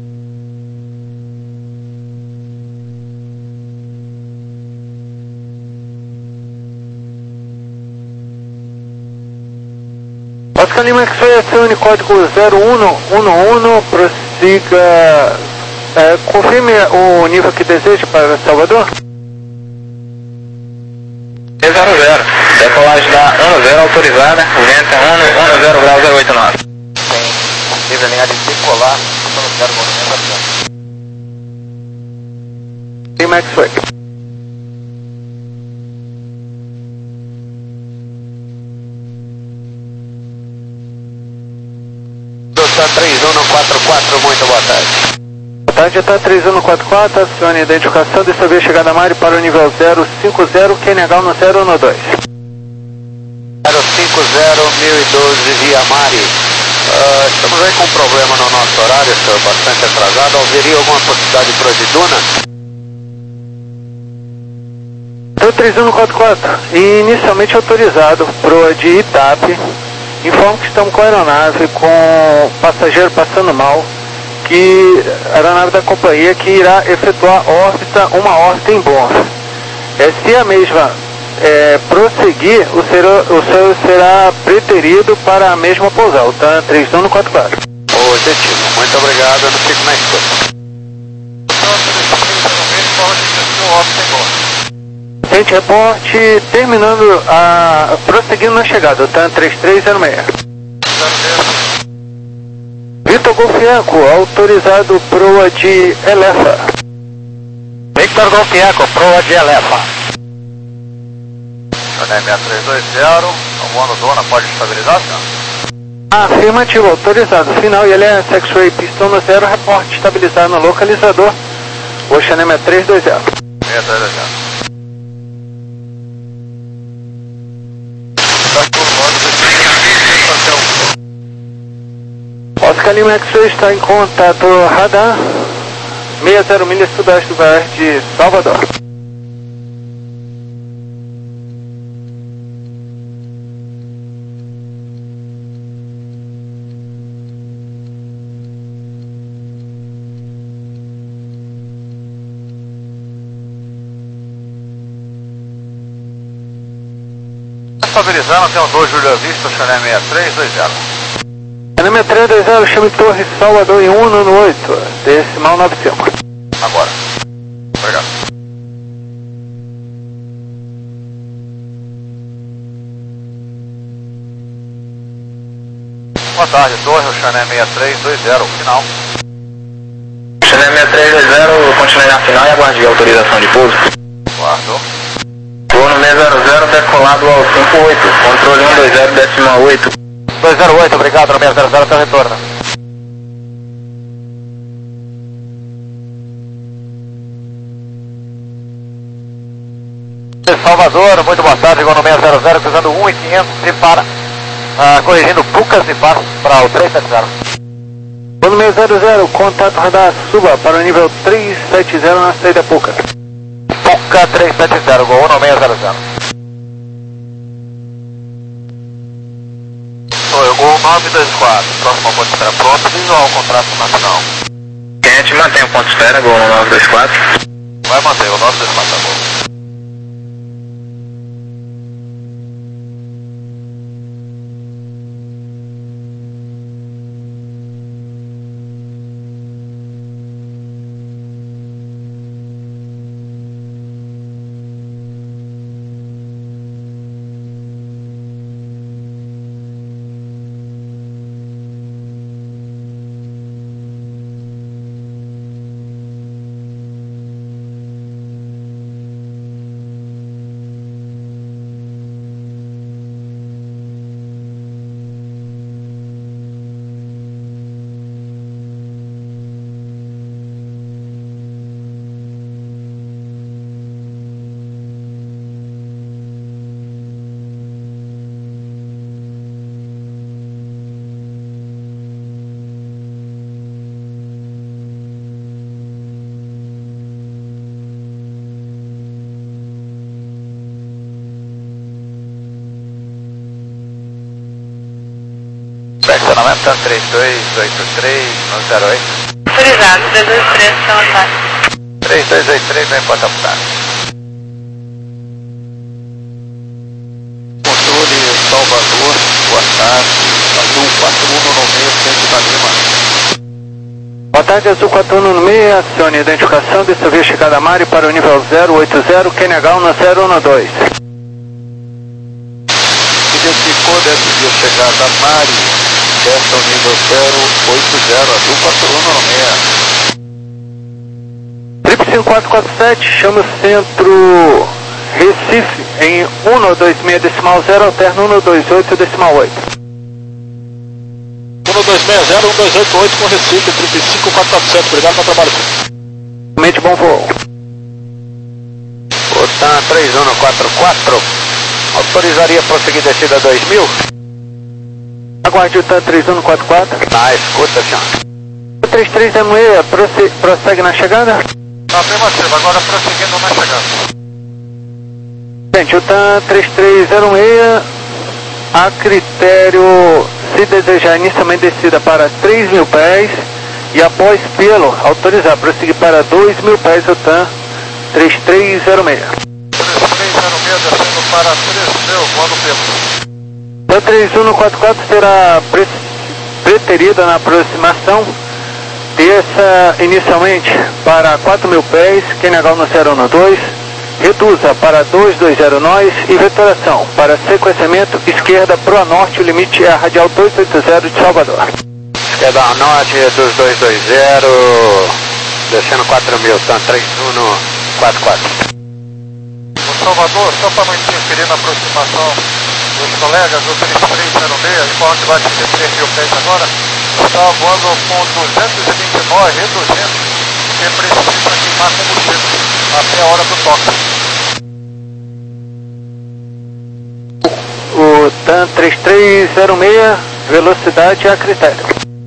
Oscar Lima X F, Unicódigo zero um um um, prossiga, é, confirme o nível que deseja para Salvador. zero zero, decolagem da um zero autorizada, o vento é um zero grau zero oito nove. Tem livre linha de decolar, no zero movimento. Lima X-Ray. três um quatro quatro, muito boa tarde. Boa tarde, tá três um quatro quatro, acione a identificação dessa via chegada Mari para o nível zero cinco zero, Q N H no zero um dois. zero cinco zero, mil e doze, via Mari. Uh, estamos aí com um problema no nosso horário, senhor, bastante atrasado. Haveria alguma possibilidade de proa de Duna? Então, três um quatro quatro, inicialmente autorizado, proa de Itape. Informo que estamos com a aeronave, com passageiro passando mal, que a aeronave da companhia que irá efetuar órbita, uma órbita em Bonfa. É, se a mesma é, prosseguir, o senhor, o senhor será preterido para a mesma pousar, o T A N três um quatro quatro. Positivo, muito obrigado, eu não fico na escuta. Sente reporte, terminando a... prosseguindo na chegada, o T A N três três zero seis. Vitor Golfieco, autorizado proa de Elefa. Victor Golfieco, proa de Elefa. Channel seis três dois zero, tomando dona, pode estabilizar, senhor? Afirmativo, autorizado. Final I L S X-Ray, pistão no zero, reporte estabilizado no localizador. Ocean seis três dois zero. seis três dois zero. Oscar Lima X-Ray está em contato radar sessenta milhas sudeste do bairro de Salvador. Estabilizando, tem o dois Júlio Vista, Channel seis três dois zero. Channel seis três dois zero, chame Torre Salvador em um no oito, decimal nove cinco. Agora. Obrigado. Boa tarde, Torre, o Channel seis três dois zero, final. Channel seis três dois zero, continue na final e aguarde a autorização de pouso. Guardo. Voo no seis zero zero, decolado ao cinco oito, controle um dois zero, decimal oito. dois zero oito, obrigado, no seis zero zero, até retorno. Salvador, muito boa tarde, igual no seis zero zero, cruzando um e quinhentos e para, uh, corrigindo Pucas e para, para o três sete zero. No seis zero zero, contato radar, suba para o nível três sete zero na saída Puca. Puca três sete zero, gol no seis zero zero. Oi, gol nove dois quatro, próximo ponto de espera pronto, visual, contrato nacional. Quente, mantém o ponto de espera, gol no nove dois quatro. Vai manter, o nove dois quatro, tá bom. Estacionamento três dois oito três, no zero oito. Autorizado, três dois três, chama tarde. três dois oito três, vem para Porta Controle Salvador, boa tarde, Azul quatro um no meio, centro da Lima. Boa tarde, Azul quatro um no meio, acione a identificação dessa via chegada a Mari para o nível zero oito zero, Q N H no zero um dois. Identificou dessa via chegada a Mari. Testa o nível zero oito zero, Azul quatro um no meio. Tripsi cinco quatro quatro sete, chama o centro Recife em um dois seis decimal zero, alterno um dois oito decimal oito. um dois seis zero, um dois oito oito com Recife, trinta e cinco quatro quatro sete, obrigado pelo trabalho. Realmente bom voo. Otan três um quatro quatro, autorizaria prosseguir descida dois mil? Aguarde o T A M três um quatro quatro. Na escuta, senhor. três três zero seis, prossegue, prossegue na chegada? Afirmativo, agora prosseguindo na chegada. Gente, o T A M três três zero seis, a critério, se desejar inicialmente descida para três mil pés e após pelo, autorizar, prosseguir para dois mil pés o T A M três três zero seis. três três zero seis descendo para três mil, voando pelo. T A M três um quatro quatro será pre preterida na aproximação, desça inicialmente para quatro mil pés, Q N H no zero um dois, reduza para dois dois zero nós e vetoração para sequenciamento esquerda pro norte, o limite é a radial dois oito zero de Salvador. Esquerda ao norte, dos dois dois zero, descendo quatro mil, T A M três um quatro quatro. O Salvador, só para não interferir na aproximação dos colegas, o três três zero seis, informa que vai ter três mil pés agora, está voando com duzentos e vinte e nove, reduzindo, porque precisa queimar combustível até a hora do toque. O T A M três três zero seis, velocidade a critério.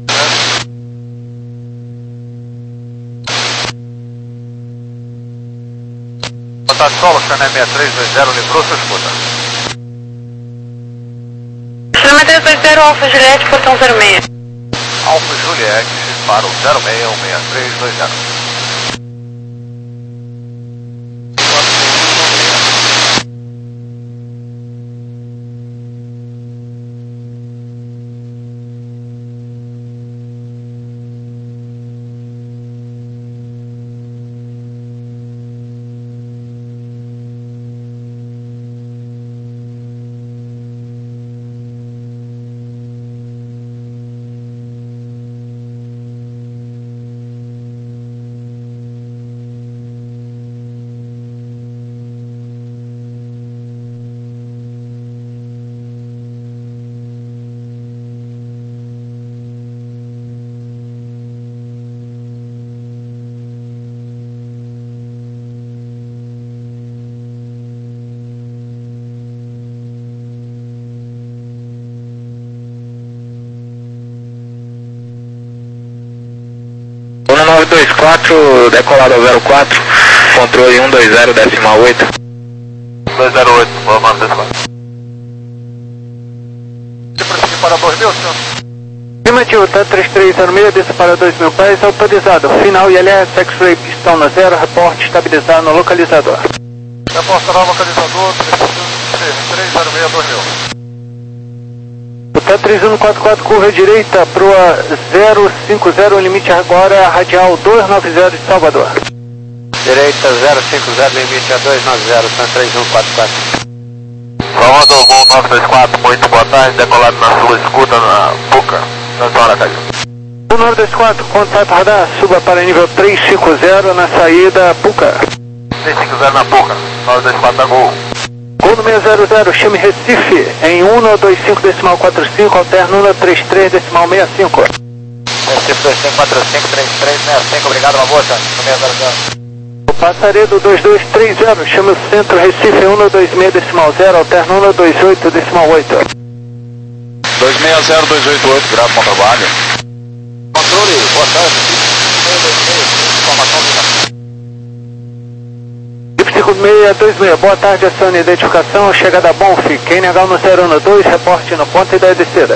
Contato solo, Cané seis três dois zero, livrou sua escuta. Cinema três dois zero, Alfa Juliette, portão zero seis. Alfa Juliette para o zero seis um seis três dois zero. um nove dois quatro, decolado ao zero quatro, controle um dois zero decimal oito. dois zero oito, boa nove dois quatro. Se prosseguir para dois mil, senhor? Afirmativo, T A M três três zero seis, desça para dois mil pés, autorizado. Final I L S, X-Ray, pistão no zero, reporte estabilizar no localizador. Reportará o localizador, três três zero seis, dois mil. O T A M três um quatro quatro, curva direita, proa zero cinco zero, limite agora, radial dois nove zero de Salvador. Direita zero cinco zero, limite a dois nove zero, T A M três um quatro quatro. Salvador, voo nove dois quatro, muito boa tarde, decolado na sua escuta na Puca. Quantas horas caiu? um nove dois quatro, contato radar, suba para nível três cinco zero na saída Puca. três cinco zero na Puca, nove dois quatro da Gol. Gol no seis zero zero, chame Recife em um dois cinco decimal quatro cinco, alterno um três três decimal sessenta e cinco. Recife dois cinco quatro cinco, três três sessenta e cinco, obrigado, uma boa, no seis zero zero. O Passaredo dois dois três zero, chame o centro Recife um dois seis decimal zero, alterno um dois oito decimal oito. dois seis zero dois oito oito, grave bom trabalho. Controle, boa tarde, informação de cinco seis dois seis, boa tarde, acione identificação, chegada a Bonf, Q N H no zero um dois, reporte no ponto e da descida.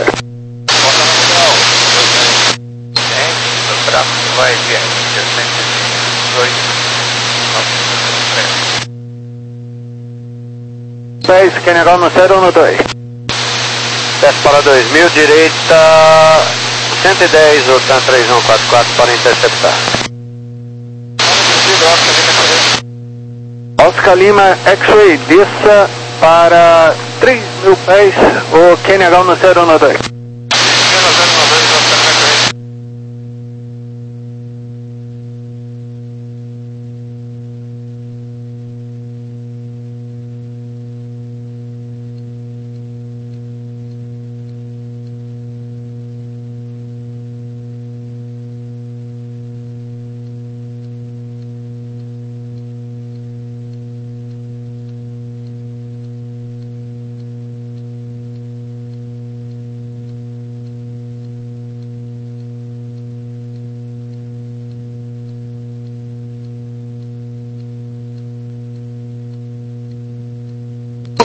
Vai vir, dez, Q N H no zero um dois. Desce para dois mil, direita cento e dez, o T A M três um quatro quatro para interceptar. Oscar Lima, X-Ray, desça para três mil pés, o Q N H no zero um dois.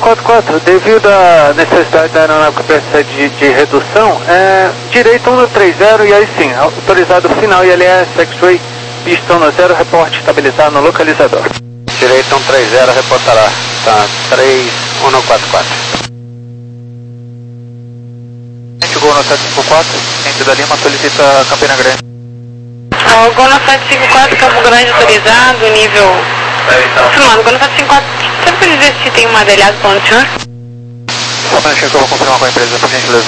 quatro quatro, devido à necessidade da aeronave precisar de, de redução, é direita um três zero e aí sim, autorizado final I L S, X-Ray, pista um zero, reporte estabilizado no localizador. Direita um três zero, reportará. Tá, três um quatro quatro. Gente, o Gol no sete cinco quatro, gente da Lima, solicita Campina Grande. O Gol no sete cinco quatro, Campo Grande autorizado, nível... Confirmando, Gol no sete cinco quatro, você pode dizer se tem uma delhado para o senhor? Só um minutinho que eu vou confirmar com a empresa, por gentileza.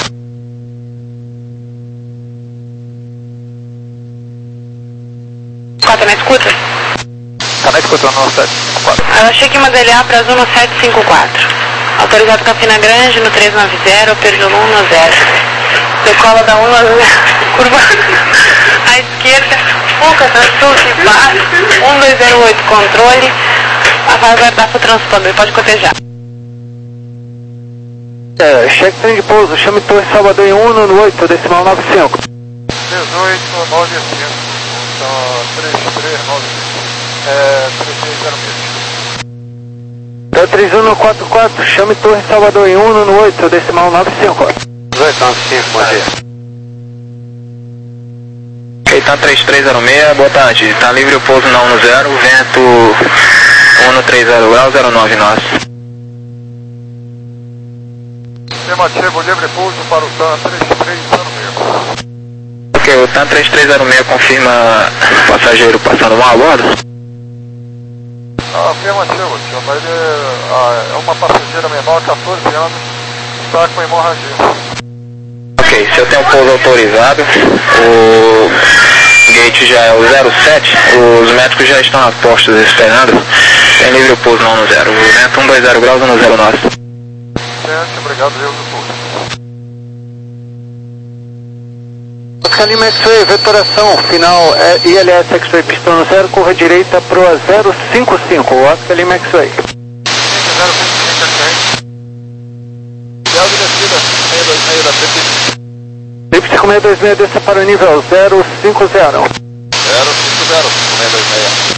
Quatro na escuta? Tá na escuta no sete cinco quatro. Eu achei que modelhar para Azul no sete cinco quatro. Autorizado Campina Grande no três nove zero, Perdiolo um zero. Decola da um zero, curva à esquerda, Fuca, sul de baixo, um dois zero oito, controle. Vai aguardar para o transponder, pode cotejar. É, cheque trem de pouso, chame Torre Salvador em um no oito, decimal nove cinco. dezoito nove cinco, então três três nove cinco, é três três zero seis. três um quatro quatro, chame Torre Salvador em um no oito, decimal nove cinco. dezoito nove cinco, bom dia. Caetano três três zero seis, boa tarde. Tá livre o pouso na um zero, vento um três zero graus, zero nove nós. Afirmativo, livre pouso para o TAM três três zero seis. Ok, o TAM três três zero seis confirma passageiro passando mal a bordo? Ah, afirmativo, tio, mas ele ah, é uma passageira menor, quatorze anos, está com hemorragia. Ok, se eu tenho pouso autorizado, o gate já é o zero sete, os médicos já estão a postos esperando, tem livre o pouso na um zero, o vento um dois zero graus, um zero nós. Gente, obrigado, Deus do pouso. Oscar Lima X-Ray, vetoração, final é I L S X-Ray, pistão zero, corra direita pro zero cinco cinco, Oscar Lima X-Ray. zero cinco cinco, Delta descida, seis dois seis da T P. Lip cinco seis dois seis, desça para o nível zero cinco zero. zero cinco zero, cinco seis dois seis.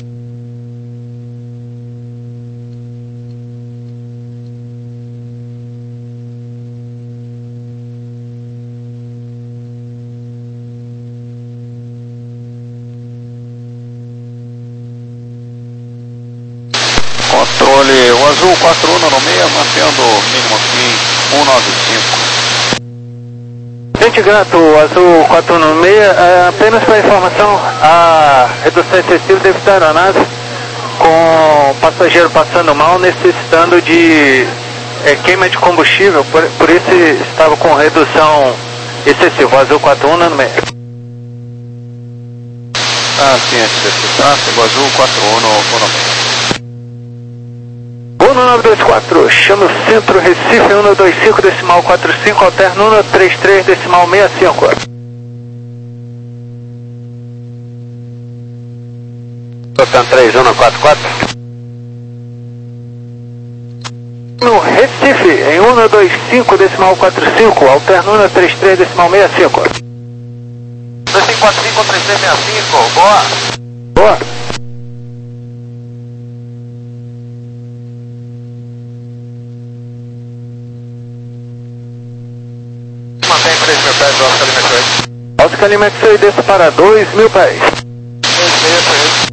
Controle, o azul quatro um no meio, mantendo o mínimo fim um nove cinco. Gente grato, o azul quatro um no seis, é, apenas para informação, a redução excessiva devido à aeronave, com o passageiro passando mal, necessitando de é, queima de combustível, por, por isso estava com redução excessiva, o azul quatro um no seis. Ah, sim, esse tráfego azul quatro um no meio. um nove dois quatro, chama o centro Recife um dois cinco, decimal quatro cinco, alterno um três três, decimal seis cinco. Tocan três um quatro quatro. No Recife, em um dois cinco, decimal quatro cinco, alterno um três três, decimal seis cinco. dois cinco quatro cinco, três três seis cinco, boa. Boa. Mantém três mil pés do Oscar Lima X-Ray. Oscar Lima X-Ray, desça para dois mil pés. dois seis seis.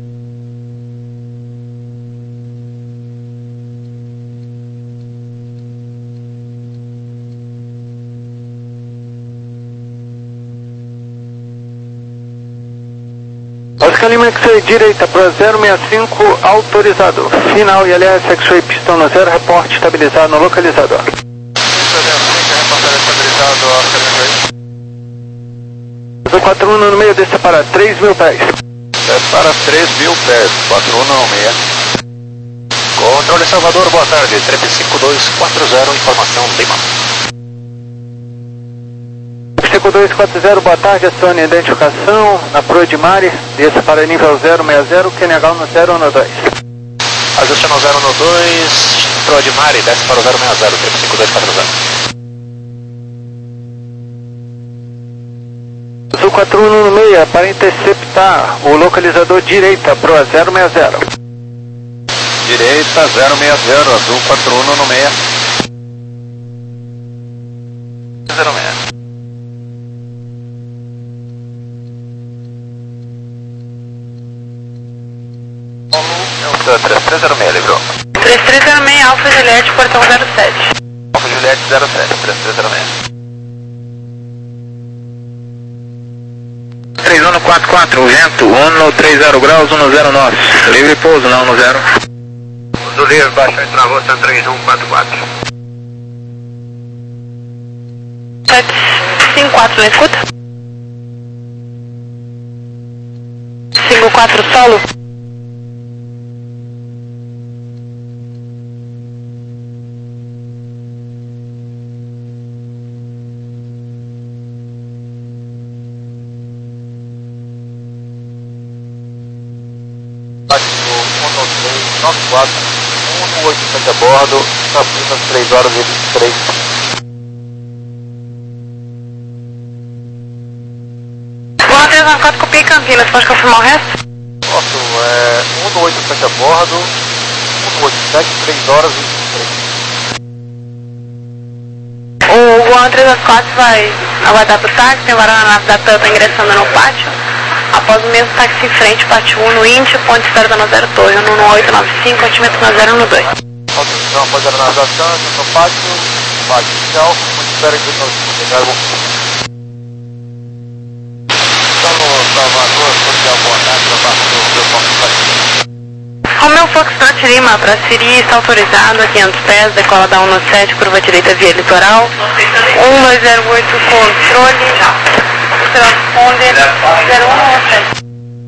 Oscar Lima X-Ray, direita para zero seis cinco, autorizado. Final I L S X-Ray, pistão no zero, reporte estabilizado no localizador. Azul quatro um no meio, desça para três mil pés. É para três mil pés, quatro um no meio. Controle Salvador, boa tarde, três cinco dois quatro zero, informação Lima. cinco dois quatro zero, boa tarde, acione a identificação na proa de Mari, desça para nível zero seis zero, Q N H no zero no dois. Ajuste no zero no dois, proa de Mari, desce para o zero seis zero, três cinco dois quatro zero. Azul quatro um no meio, para interceptar o localizador direita, proa zero seis zero. Direita zero seis zero, azul quatro um no meio. zero seis. três três zero seis, livrou. três três zero seis, Alfa Juliette, portão zero sete. Alfa Juliette zero sete, três três zero seis. três um quatro quatro, vento, um três zero graus, um zero nove. Livre pouso, não no zero. Do livre, baixou e travou, três um quatro quatro. sete cinco quatro, na escuta? cinco quatro, solo. nove quatro, um oito sete a bordo, Campinas, três horas e vinte e três. Boa, três nove quatro, copiei Campinas, pode confirmar o resto? Posso, é um oito sete a bordo, um oito sete, três horas e vinte e três. O Guan três nove quatro vai aguardar pro táxi, tem varanda na nave da T A M ingressando no pátio. Após o mesmo táxi em frente, pátio um no Índia, ponte espera da Nozero Torre, um oito nove cinco, altímetro Nozero no dois. Autorização após a navegação, no pátio, pátio inicial, ponte espera que nós vamos Estamos Salvador, ponte abordagem para baixo do meu ponto. Romeu Foxtrot Lima, para Siri, está autorizado a quinhentos pés, decola da um sete, curva direita via litoral, um dois zero oito, controle. Transponder zero um sete.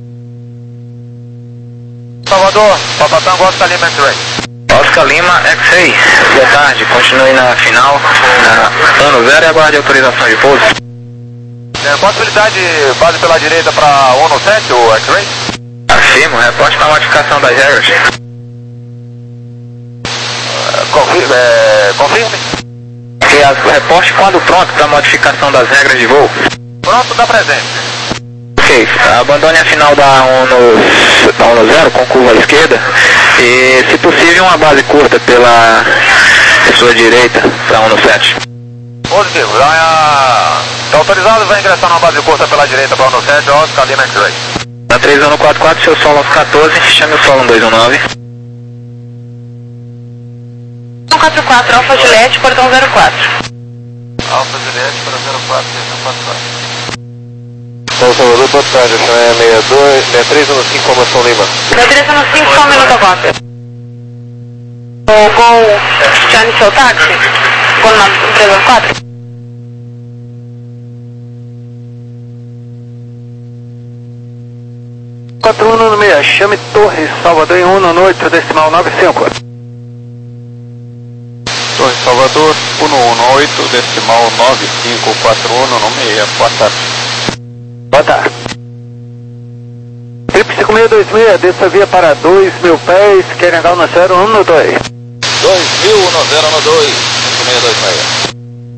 Salvador, Papatango, Oscar Lima, X-Ray. Oscar Lima, X-Ray. Boa tarde, continue na final, na ano zero e aguarde autorização de pouso. É, possibilidade base pela direita para um sete, o X-Ray? Afirmo, reporte para modificação das regras. Uh, confirme, é, confirme. Que as, reporte quando pronto para modificação das regras de voo. Pronto, dá presente. Ok, abandone a final da um no zero com curva à esquerda e, se possível, uma base curta pela sua direita para um sete. Positivo, está autorizado, vai ingressar numa base curta pela direita para um sete, Oscar Lima, X-Ray. Na três um quatro quatro, seu solo aos quatorze, chame o solo um dois um nove. um quatro quatro, Alfa Juliette, portão zero quatro. Alfa Juliette para zero quatro, seis um quatro quatro. Então, Salvador, boa tarde, o senhor é seis dois, seis três um cinco, Comação Lima. Meu direção no cinco, só um minuto a cópia. O Gol já iniciou o táxi? Gol na três nove quatro? quatro um nove seis, chame Torres, Salvador em um no oito, decimal nove cinco. Torre Salvador, um um oito, decimal nove cinco quatro um no seis, boa tarde. Boa tarde. Trip cinco seis dois seis, desça via para dois mil pés, querem dar no zero um no dois. dois mil, um zero no dois, cinco seis dois seis.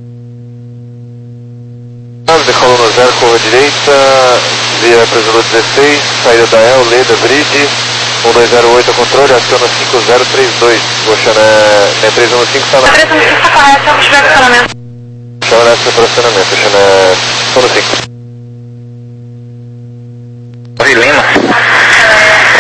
Decolou no zero, curva direita, via Presidente dezesseis, saída da El, Leda, Bridge, um dois zero oito, controle, aciona cinco zero três dois, Goxané, seis três um cinco, está na... três um cinco está correto, vamos ver o estacionamento. Chama nessa para estacionamento, Goxané, sono cinco.